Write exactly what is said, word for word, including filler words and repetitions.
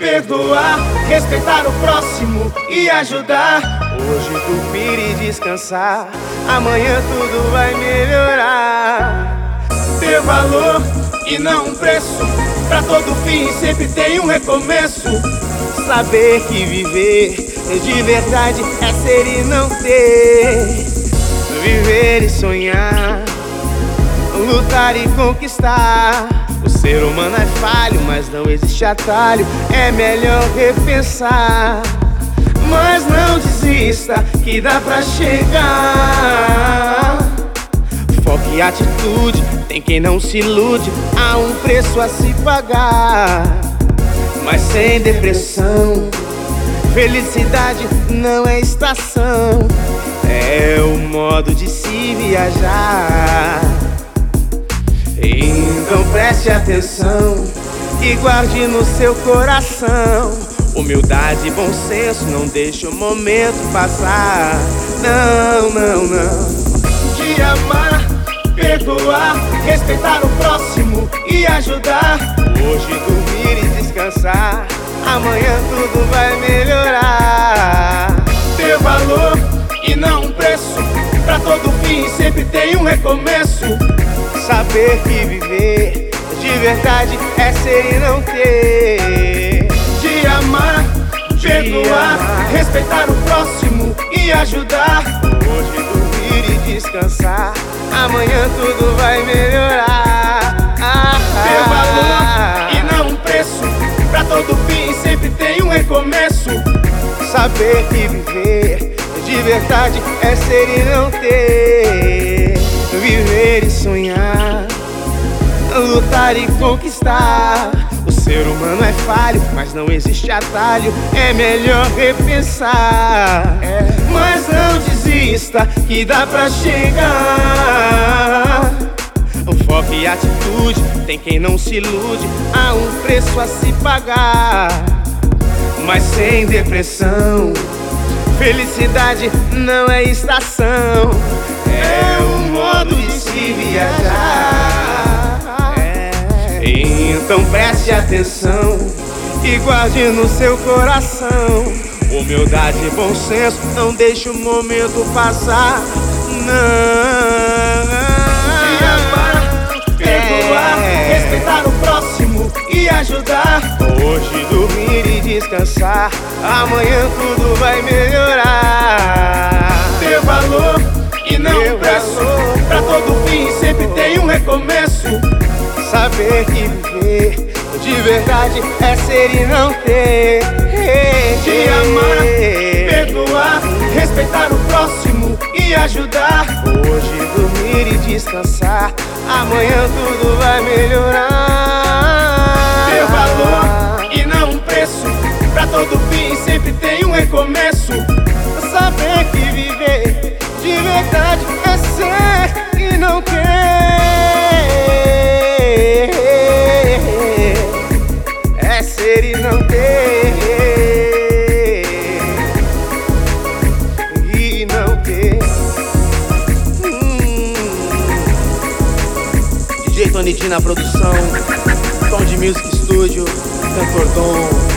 perdoar, respeitar o próximo e ajudar. Hoje dormir e descansar, amanhã tudo vai melhorar. Ter valor e não um preço, pra todo fim sempre tem um recomeço. Saber que viver de verdade é ser e não ter. Viver e sonhar, lutar e conquistar. O ser humano é falho, mas não existe atalho. É melhor repensar, mas não desista que dá pra chegar. Foco e atitude, tem quem não se ilude. Há um preço a se pagar, mas sem depressão. Felicidade não é estação, é o modo de se viajar. Então preste atenção e guarde no seu coração. Humildade e bom senso, não deixe o momento passar. Não, não, não. De amar, perdoar, respeitar o próximo e ajudar. Hoje dormir e descansar, amanhã tudo vai melhorar. Ter valor e não um preço, pra todo fim sempre tem um recomeço. Saber que viver de verdade é ser e não ter. De amar, de perdoar, amar, respeitar o próximo e ajudar. Hoje dormir e descansar, amanhã tudo vai melhorar. Ah, ter valor e não um preço, pra todo fim sempre tem um recomeço. Saber que viver de verdade é ser e não ter. Viver e sonhar, lutar e conquistar. O ser humano é falho, mas não existe atalho. É melhor repensar, é. Mas não desista que dá pra chegar. O foco e atitude, tem quem não se ilude. Há um preço a se pagar, mas sem depressão. Felicidade não é estação, é um modo de se viajar. É. Então preste atenção e guarde no seu coração. Humildade e bom senso, não deixe o momento passar. Não. De amar, perdoar, é. respeitar o próximo e ajudar. Hoje dormir e descansar, amanhã tudo vai melhorar. Ter valor e não um preço, pra todo fim sempre tem um recomeço. Saber que viver de verdade é ser e não ter. De amar, perdoar, respeitar o próximo e ajudar. Hoje dormir e descansar, amanhã tudo vai melhorar. Ter valor e não um preço, pra todo fim sempre tem um recomeço. Saber que viver de verdade é ser e não ter. É ser e não ter. E não ter. hum. D J Tony D na produção, Tom de Music Studio, Cantor Dom.